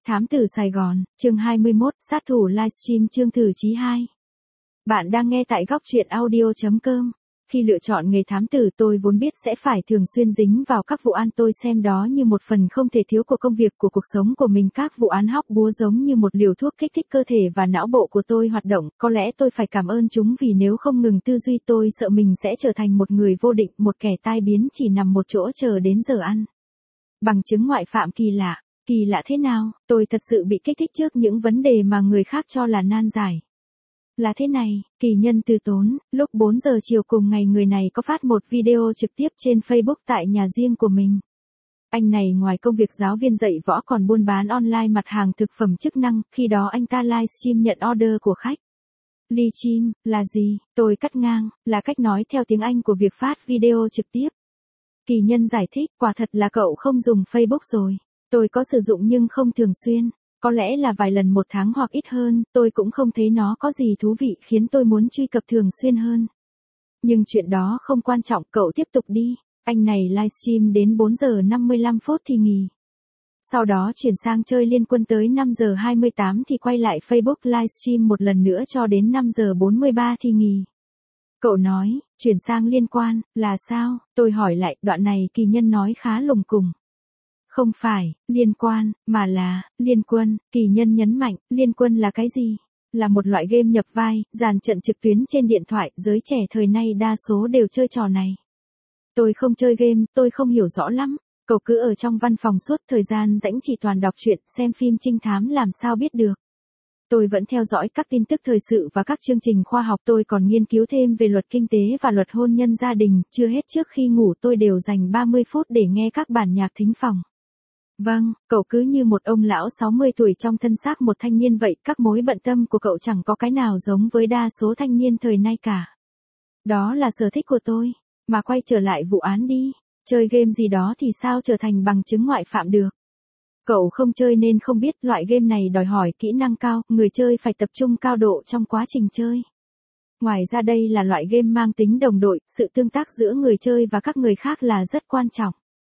Thám tử Sài Gòn, chương 21, sát thủ livestream chương thử chí 2. Bạn đang nghe tại góc truyện audio.com. Khi lựa chọn nghề thám tử tôi vốn biết sẽ phải thường xuyên dính vào các vụ án, tôi xem đó như một phần không thể thiếu của công việc của cuộc sống của mình. Các vụ án hóc búa giống như một liều thuốc kích thích cơ thể và não bộ của tôi hoạt động. Có lẽ tôi phải cảm ơn chúng vì nếu không ngừng tư duy tôi sợ mình sẽ trở thành một người vô định, một kẻ tai biến chỉ nằm một chỗ chờ đến giờ ăn. Bằng chứng ngoại phạm kỳ lạ. Kỳ lạ thế nào? Tôi thật sự bị kích thích trước những vấn đề mà người khác cho là nan giải. Là thế này, kỳ nhân Từ Tốn, lúc 4 giờ chiều cùng ngày người này có phát một video trực tiếp trên Facebook tại nhà riêng của mình. Anh này ngoài công việc giáo viên dạy võ còn buôn bán online mặt hàng thực phẩm chức năng, khi đó anh ta livestream nhận order của khách. Livestream, là gì? Tôi cắt ngang, là cách nói theo tiếng Anh của việc phát video trực tiếp. Kỳ nhân giải thích, quả thật là cậu không dùng Facebook rồi. Tôi có sử dụng nhưng không thường xuyên, có lẽ là vài lần một tháng hoặc ít hơn, tôi cũng không thấy nó có gì thú vị khiến tôi muốn truy cập thường xuyên hơn. Nhưng chuyện đó không quan trọng, cậu tiếp tục đi. Anh này livestream đến 4 giờ 55 phút thì nghỉ. Sau đó chuyển sang chơi Liên Quân tới 5 giờ 28 thì quay lại Facebook livestream một lần nữa cho đến 5 giờ 43 thì nghỉ. Cậu nói, chuyển sang Liên Quan, là sao? Tôi hỏi lại, đoạn này kỳ nhân nói khá lùng cùng. Không phải, Liên Quan, mà là, Liên Quân, kỳ nhân nhấn mạnh, Liên Quân là cái gì? Là một loại game nhập vai, dàn trận trực tuyến trên điện thoại, giới trẻ thời nay đa số đều chơi trò này. Tôi không chơi game, tôi không hiểu rõ lắm. Cậu cứ ở trong văn phòng suốt thời gian rảnh chỉ toàn đọc truyện, xem phim trinh thám làm sao biết được. Tôi vẫn theo dõi các tin tức thời sự và các chương trình khoa học, tôi còn nghiên cứu thêm về luật kinh tế và luật hôn nhân gia đình, chưa hết trước khi ngủ tôi đều dành 30 phút để nghe các bản nhạc thính phòng. Vâng, cậu cứ như một ông lão 60 tuổi trong thân xác một thanh niên vậy, các mối bận tâm của cậu chẳng có cái nào giống với đa số thanh niên thời nay cả. Đó là sở thích của tôi, mà quay trở lại vụ án đi, chơi game gì đó thì sao trở thành bằng chứng ngoại phạm được. Cậu không chơi nên không biết, loại game này đòi hỏi kỹ năng cao, người chơi phải tập trung cao độ trong quá trình chơi. Ngoài ra đây là loại game mang tính đồng đội, sự tương tác giữa người chơi và các người khác là rất quan trọng.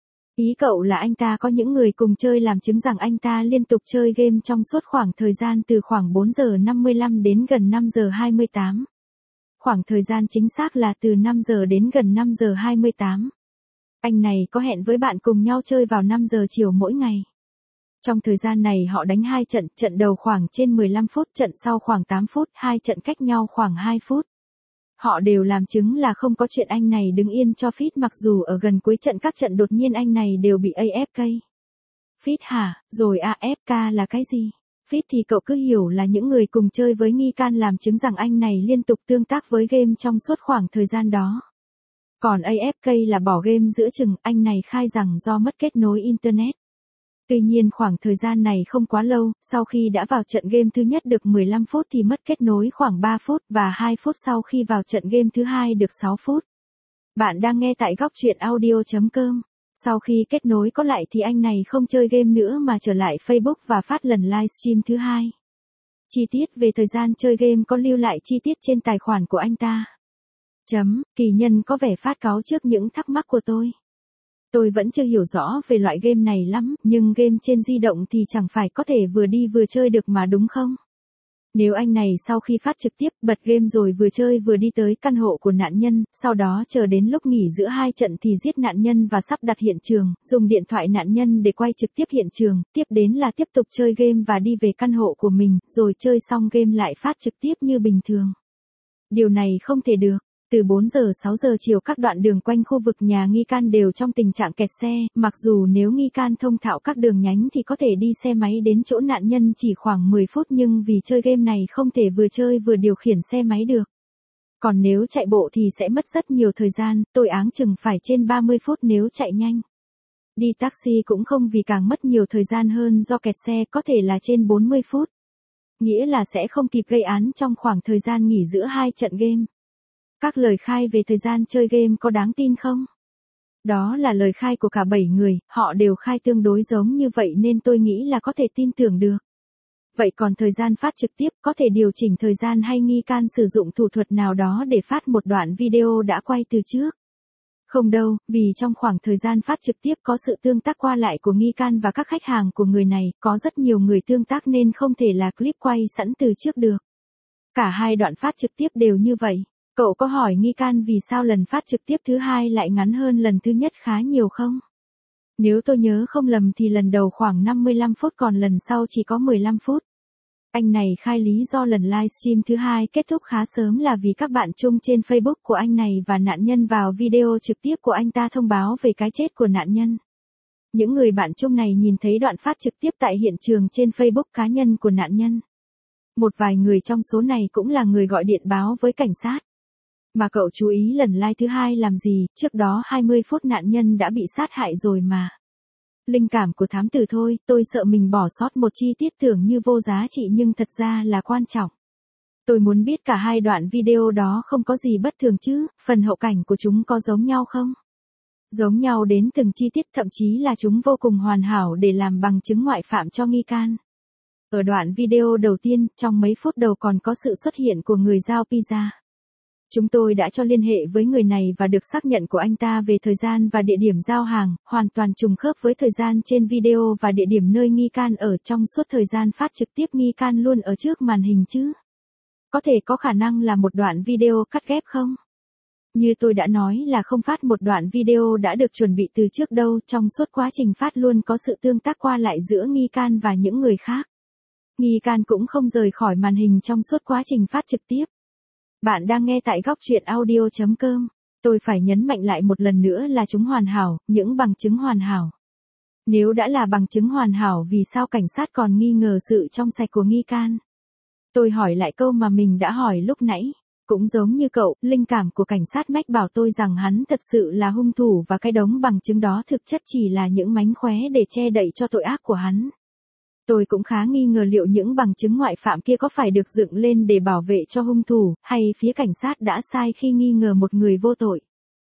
Ý cậu là anh ta có những người cùng chơi làm chứng rằng anh ta liên tục chơi game trong suốt khoảng thời gian từ khoảng 4 giờ 55 đến gần 5 giờ 28. Khoảng thời gian chính xác là từ 5 giờ đến gần 5 giờ 28. Anh này có hẹn với bạn cùng nhau chơi vào 5 giờ chiều mỗi ngày. Trong thời gian này họ đánh 2 trận, trận đầu khoảng trên 15 phút, trận sau khoảng 8 phút, 2 trận cách nhau khoảng 2 phút. Họ đều làm chứng là không có chuyện anh này đứng yên cho feed, mặc dù ở gần cuối trận các trận đột nhiên anh này đều bị AFK. Feed hả? Rồi AFK là cái gì? Feed thì cậu cứ hiểu là những người cùng chơi với nghi can làm chứng rằng anh này liên tục tương tác với game trong suốt khoảng thời gian đó. Còn AFK là bỏ game giữa chừng, anh này khai rằng do mất kết nối Internet. Tuy nhiên khoảng thời gian này không quá lâu, sau khi đã vào trận game thứ nhất được 15 phút thì mất kết nối khoảng 3 phút và 2 phút sau khi vào trận game thứ hai được 6 phút. Bạn đang nghe tại góc truyện audio.com. Sau khi kết nối có lại thì anh này không chơi game nữa mà trở lại Facebook và phát lần livestream thứ hai. Chi tiết về thời gian chơi game có lưu lại chi tiết trên tài khoản của anh ta. Kỳ nhân có vẻ phát cáu trước những thắc mắc của tôi. Tôi vẫn chưa hiểu rõ về loại game này lắm, nhưng game trên di động thì chẳng phải có thể vừa đi vừa chơi được mà đúng không? Nếu anh này sau khi phát trực tiếp bật game rồi vừa chơi vừa đi tới căn hộ của nạn nhân, sau đó chờ đến lúc nghỉ giữa 2 trận thì giết nạn nhân và sắp đặt hiện trường, dùng điện thoại nạn nhân để quay trực tiếp hiện trường, tiếp đến là tiếp tục chơi game và đi về căn hộ của mình, rồi chơi xong game lại phát trực tiếp như bình thường. Điều này không thể được. Từ 4 giờ 6 giờ chiều các đoạn đường quanh khu vực nhà nghi can đều trong tình trạng kẹt xe, mặc dù nếu nghi can thông thạo các đường nhánh thì có thể đi xe máy đến chỗ nạn nhân chỉ khoảng 10 phút, nhưng vì chơi game này không thể vừa chơi vừa điều khiển xe máy được. Còn nếu chạy bộ thì sẽ mất rất nhiều thời gian, tôi áng chừng phải trên 30 phút nếu chạy nhanh. Đi taxi cũng không vì càng mất nhiều thời gian hơn do kẹt xe, có thể là trên 40 phút. Nghĩa là sẽ không kịp gây án trong khoảng thời gian nghỉ giữa 2 trận game. Các lời khai về thời gian chơi game có đáng tin không? Đó là lời khai của cả 7 người, họ đều khai tương đối giống như vậy nên tôi nghĩ là có thể tin tưởng được. Vậy còn thời gian phát trực tiếp có thể điều chỉnh thời gian hay nghi can sử dụng thủ thuật nào đó để phát một đoạn video đã quay từ trước? Không đâu, vì trong khoảng thời gian phát trực tiếp có sự tương tác qua lại của nghi can và các khách hàng của người này, có rất nhiều người tương tác nên không thể là clip quay sẵn từ trước được. Cả hai đoạn phát trực tiếp đều như vậy. Cậu có hỏi nghi can vì sao lần phát trực tiếp thứ hai lại ngắn hơn lần thứ nhất khá nhiều không? Nếu tôi nhớ không lầm thì lần đầu khoảng 55 phút còn lần sau chỉ có 15 phút. Anh này khai lý do lần livestream thứ hai kết thúc khá sớm là vì các bạn chung trên Facebook của anh này và nạn nhân vào video trực tiếp của anh ta thông báo về cái chết của nạn nhân. Những người bạn chung này nhìn thấy đoạn phát trực tiếp tại hiện trường trên Facebook cá nhân của nạn nhân. Một vài người trong số này cũng là người gọi điện báo với cảnh sát. Mà cậu chú ý lần live thứ hai làm gì, trước đó 20 phút nạn nhân đã bị sát hại rồi mà. Linh cảm của thám tử thôi, tôi sợ mình bỏ sót một chi tiết tưởng như vô giá trị nhưng thật ra là quan trọng. Tôi muốn biết cả hai đoạn video đó không có gì bất thường chứ, phần hậu cảnh của chúng có giống nhau không? Giống nhau đến từng chi tiết, thậm chí là chúng vô cùng hoàn hảo để làm bằng chứng ngoại phạm cho nghi can. Ở đoạn video đầu tiên, trong mấy phút đầu còn có sự xuất hiện của người giao pizza. Chúng tôi đã cho liên hệ với người này và được xác nhận của anh ta về thời gian và địa điểm giao hàng, hoàn toàn trùng khớp với thời gian trên video và địa điểm nơi nghi can ở trong suốt thời gian phát trực tiếp. Nghi can luôn ở trước màn hình chứ. Có thể có khả năng là một đoạn video cắt ghép không? Như tôi đã nói là không phát một đoạn video đã được chuẩn bị từ trước đâu, trong suốt quá trình phát luôn có sự tương tác qua lại giữa nghi can và những người khác. Nghi can cũng không rời khỏi màn hình trong suốt quá trình phát trực tiếp. Bạn đang nghe tại góc truyện audio.com. Tôi phải nhấn mạnh lại một lần nữa là chúng hoàn hảo, những bằng chứng hoàn hảo. Nếu đã là bằng chứng hoàn hảo vì sao cảnh sát còn nghi ngờ sự trong sạch của nghi can? Tôi hỏi lại câu mà mình đã hỏi lúc nãy. Cũng giống như cậu, linh cảm của cảnh sát mách bảo tôi rằng hắn thật sự là hung thủ và cái đống bằng chứng đó thực chất chỉ là những mánh khóe để che đậy cho tội ác của hắn. Tôi cũng khá nghi ngờ liệu những bằng chứng ngoại phạm kia có phải được dựng lên để bảo vệ cho hung thủ, hay phía cảnh sát đã sai khi nghi ngờ một người vô tội.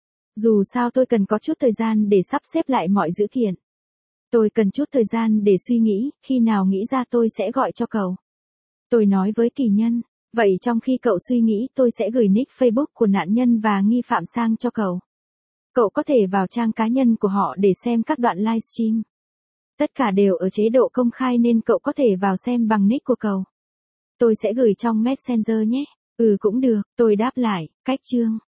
Dù sao tôi cần có chút thời gian để sắp xếp lại mọi dữ kiện. Tôi cần chút thời gian để suy nghĩ, khi nào nghĩ ra tôi sẽ gọi cho cậu. Tôi nói với Kỳ Nhân, vậy trong khi cậu suy nghĩ tôi sẽ gửi nick Facebook của nạn nhân và nghi phạm sang cho cậu. Cậu có thể vào trang cá nhân của họ để xem các đoạn livestream. Tất cả đều ở chế độ công khai nên cậu có thể vào xem bằng nick của cậu. Tôi sẽ gửi trong Messenger nhé. Ừ cũng được, tôi đáp lại, cách chương.